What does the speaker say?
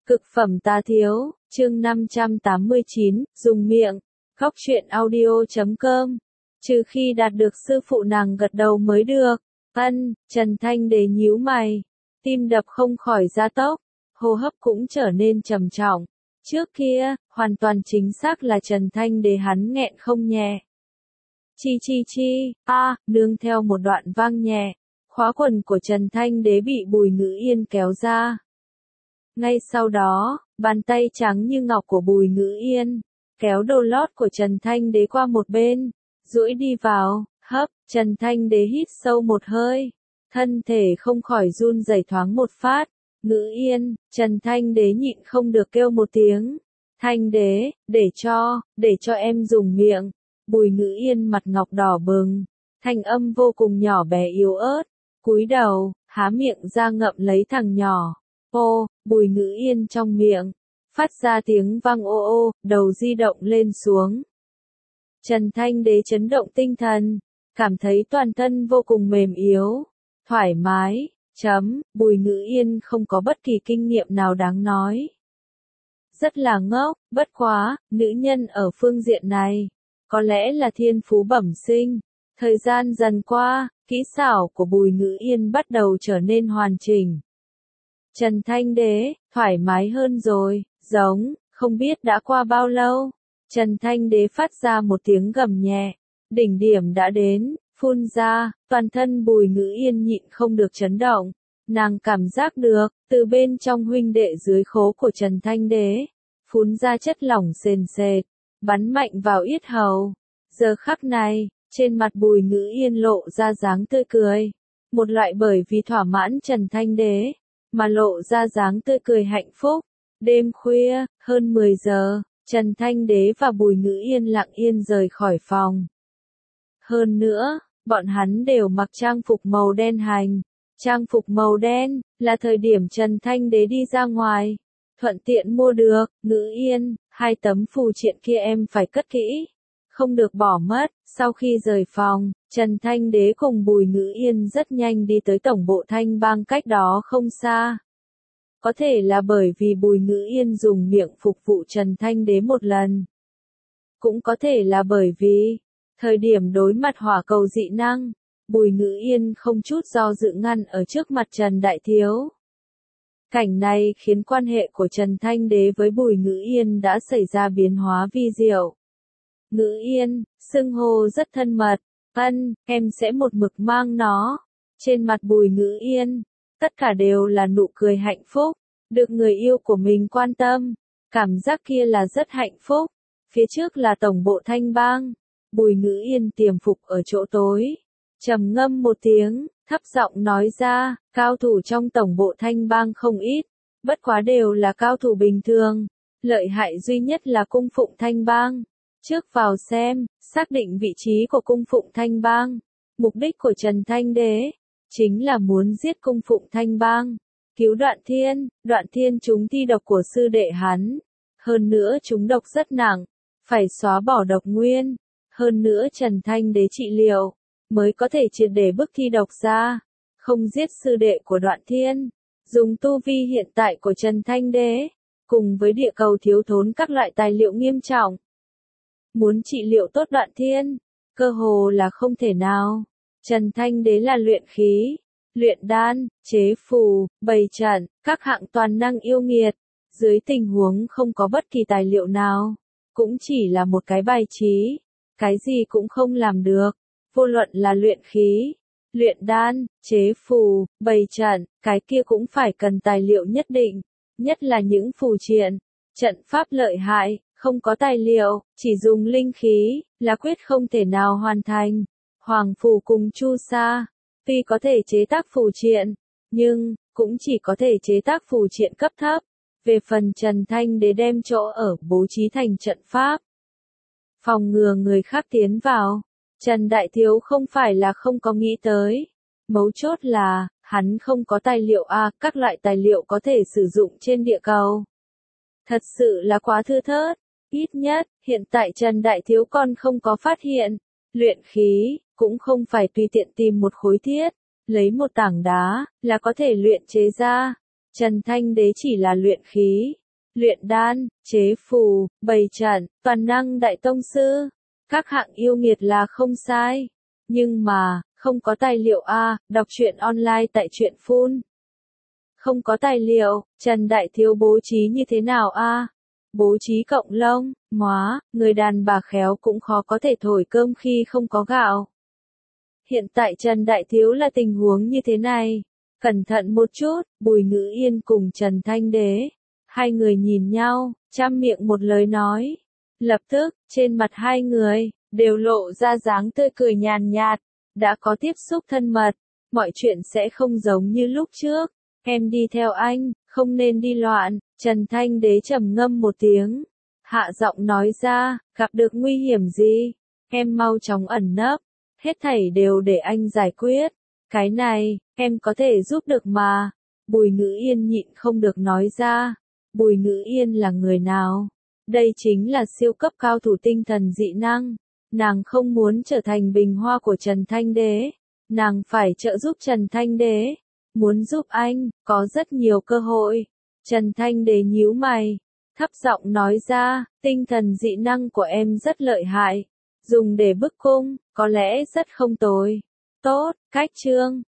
Cực phẩm tá thiếu, chương 589, dùng miệng, góc truyện audio.com. Trừ khi đạt được sư phụ nàng gật đầu mới được. Trần Thanh Đế nhíu mày, tim đập không khỏi gia tốc, hô hấp cũng trở nên trầm trọng. Trước kia, hoàn toàn chính xác là Trần Thanh Đế hắn nghẹn không nhẹ. Chi, nương theo một đoạn vang nhẹ, khóa quần của Trần Thanh Đế bị Bùi Ngữ Yên kéo ra. Ngay sau đó, bàn tay trắng như ngọc của Bùi Ngữ Yên kéo đồ lót của Trần Thanh Đế qua một bên, duỗi đi vào, hấp. Trần Thanh Đế hít sâu một hơi, thân thể không khỏi run rẩy thoáng một phát. Ngữ Yên, Trần Thanh Đế nhịn không được kêu một tiếng. Thanh Đế, để cho em dùng miệng. Bùi Ngữ Yên mặt ngọc đỏ bừng, thanh âm vô cùng nhỏ bé yếu ớt, cúi đầu, há miệng ra ngậm lấy thằng nhỏ. Ô, Bùi Ngữ Yên trong miệng phát ra tiếng vang ô ô, đầu di động lên xuống. Trần Thanh Đế chấn động tinh thần, cảm thấy toàn thân vô cùng mềm yếu, thoải mái. Bùi Ngữ Yên không có bất kỳ kinh nghiệm nào đáng nói. Rất là ngốc, bất quá, nữ nhân ở phương diện này, có lẽ là thiên phú bẩm sinh. Thời gian dần qua, kỹ xảo của Bùi Ngữ Yên bắt đầu trở nên hoàn chỉnh. Trần Thanh Đế, thoải mái hơn rồi, không biết đã qua bao lâu. Trần Thanh Đế phát ra một tiếng gầm nhẹ, đỉnh điểm đã đến, phun ra, toàn thân Bùi Ngữ Yên nhịn không được chấn động. Nàng cảm giác được, từ bên trong huynh đệ dưới khố của Trần Thanh Đế, phun ra chất lỏng sền sệt, bắn mạnh vào yết hầu. Giờ khắc này, trên mặt Bùi Ngữ Yên lộ ra dáng tươi cười. Một loại bởi vì thỏa mãn Trần Thanh Đế, mà lộ ra dáng tươi cười hạnh phúc. Đêm khuya, hơn 10 giờ, Trần Thanh Đế và Bùi Ngữ Yên lặng yên rời khỏi phòng. Hơn nữa, bọn hắn đều mặc trang phục màu đen hành. Trang phục màu đen, là thời điểm Trần Thanh Đế đi ra ngoài. Thuận tiện mua được. Ngữ Yên, 2 tấm phù triện kia em phải cất kỹ, không được bỏ mất. Sau khi rời phòng, Trần Thanh Đế cùng Bùi Ngữ Yên rất nhanh đi tới tổng bộ Thanh Bang cách đó không xa. Có thể là bởi vì Bùi Ngữ Yên dùng miệng phục vụ Trần Thanh Đế một lần. Cũng có thể là bởi vì, thời điểm đối mặt hỏa cầu dị năng, Bùi Ngữ Yên không chút do dự ngăn ở trước mặt Trần Đại Thiếu. Cảnh này khiến quan hệ của Trần Thanh Đế với Bùi Ngữ Yên đã xảy ra biến hóa vi diệu. Ngữ Yên, xưng hô rất thân mật. Em sẽ một mực mang nó. Trên mặt Bùi Ngữ Yên, tất cả đều là nụ cười hạnh phúc. Được người yêu của mình quan tâm, cảm giác kia là rất hạnh phúc. Phía trước là tổng bộ Thanh Bang. Bùi Ngữ Yên tiềm phục ở chỗ tối, trầm ngâm một tiếng, thấp giọng nói ra, cao thủ trong tổng bộ Thanh Bang không ít, bất quá đều là cao thủ bình thường. Lợi hại duy nhất là cung phụng Thanh Bang. Trước vào xem, xác định vị trí của cung phụng Thanh Bang. Mục đích của Trần Thanh Đế chính là muốn giết cung phụng Thanh Bang, cứu Đoạn Thiên trúng thi độc của sư đệ hắn. Hơn nữa trúng độc rất nặng, phải xóa bỏ độc nguyên. Hơn nữa Trần Thanh Đế trị liệu, mới có thể triệt để bức thi độc ra. Không giết sư đệ của Đoạn Thiên, dùng tu vi hiện tại của Trần Thanh Đế, cùng với địa cầu thiếu thốn các loại tài liệu nghiêm trọng. Muốn trị liệu tốt Đoạn Thiên, cơ hồ là không thể nào. Trần Thanh Đế là luyện khí, luyện đan, chế phù, bày trận, các hạng toàn năng yêu nghiệt. Dưới tình huống không có bất kỳ tài liệu nào, cũng chỉ là một cái bài trí, cái gì cũng không làm được. Vô luận là luyện khí, luyện đan, chế phù, bày trận, cái kia cũng phải cần tài liệu nhất định, nhất là những phù triện, trận pháp lợi hại, không có tài liệu, chỉ dùng linh khí, là quyết không thể nào hoàn thành. Hoàng phù cùng Chu Sa, tuy có thể chế tác phù triện, nhưng, cũng chỉ có thể chế tác phù triện cấp thấp. Về phần Trần Thanh Đế đem chỗ ở bố trí thành trận pháp, phòng ngừa người khác tiến vào. Trần Đại Thiếu không phải là không có nghĩ tới. Mấu chốt là, hắn không có tài liệu các loại tài liệu có thể sử dụng trên địa cầu. Thật sự là quá thưa thớt. Ít nhất, hiện tại Trần Đại Thiếu còn không có phát hiện. Luyện khí, cũng không phải tùy tiện tìm một khối thiết, lấy một tảng đá, là có thể luyện chế ra. Trần Thanh Đế chỉ là luyện khí, luyện đan, chế phù, bày trận, toàn năng đại tông sư. Các hạng yêu nghiệt là không sai. Nhưng mà, không có tài liệu a, đọc truyện online tại truyện phun. Không có tài liệu, Trần Đại Thiếu bố trí như thế nào a? Bố trí cộng lông, móa, người đàn bà khéo cũng khó có thể thổi cơm khi không có gạo. Hiện tại Trần Đại Thiếu là tình huống như thế này. Cẩn thận một chút, Bùi Ngữ Yên cùng Trần Thanh Đế. Hai người nhìn nhau, trăm miệng một lời nói. Lập tức, trên mặt hai người, đều lộ ra dáng tươi cười nhàn nhạt. Đã có tiếp xúc thân mật, mọi chuyện sẽ không giống như lúc trước. Em đi theo anh, không nên đi loạn. Trần Thanh Đế trầm ngâm một tiếng. Hạ giọng nói ra, gặp được nguy hiểm gì? Em mau chóng ẩn nấp. Hết thảy đều để anh giải quyết. Cái này, em có thể giúp được mà. Bùi Ngữ Yên nhịn không được nói ra. Bùi Ngữ Yên là người nào? Đây chính là siêu cấp cao thủ tinh thần dị năng. Nàng không muốn trở thành bình hoa của Trần Thanh Đế. Nàng phải trợ giúp Trần Thanh Đế. Muốn giúp anh, có rất nhiều cơ hội. Trần Thanh Đế nhíu mày. Thấp giọng nói ra, tinh thần dị năng của em rất lợi hại. Dùng để bức cung, có lẽ rất không tồi. Tốt, cách chương.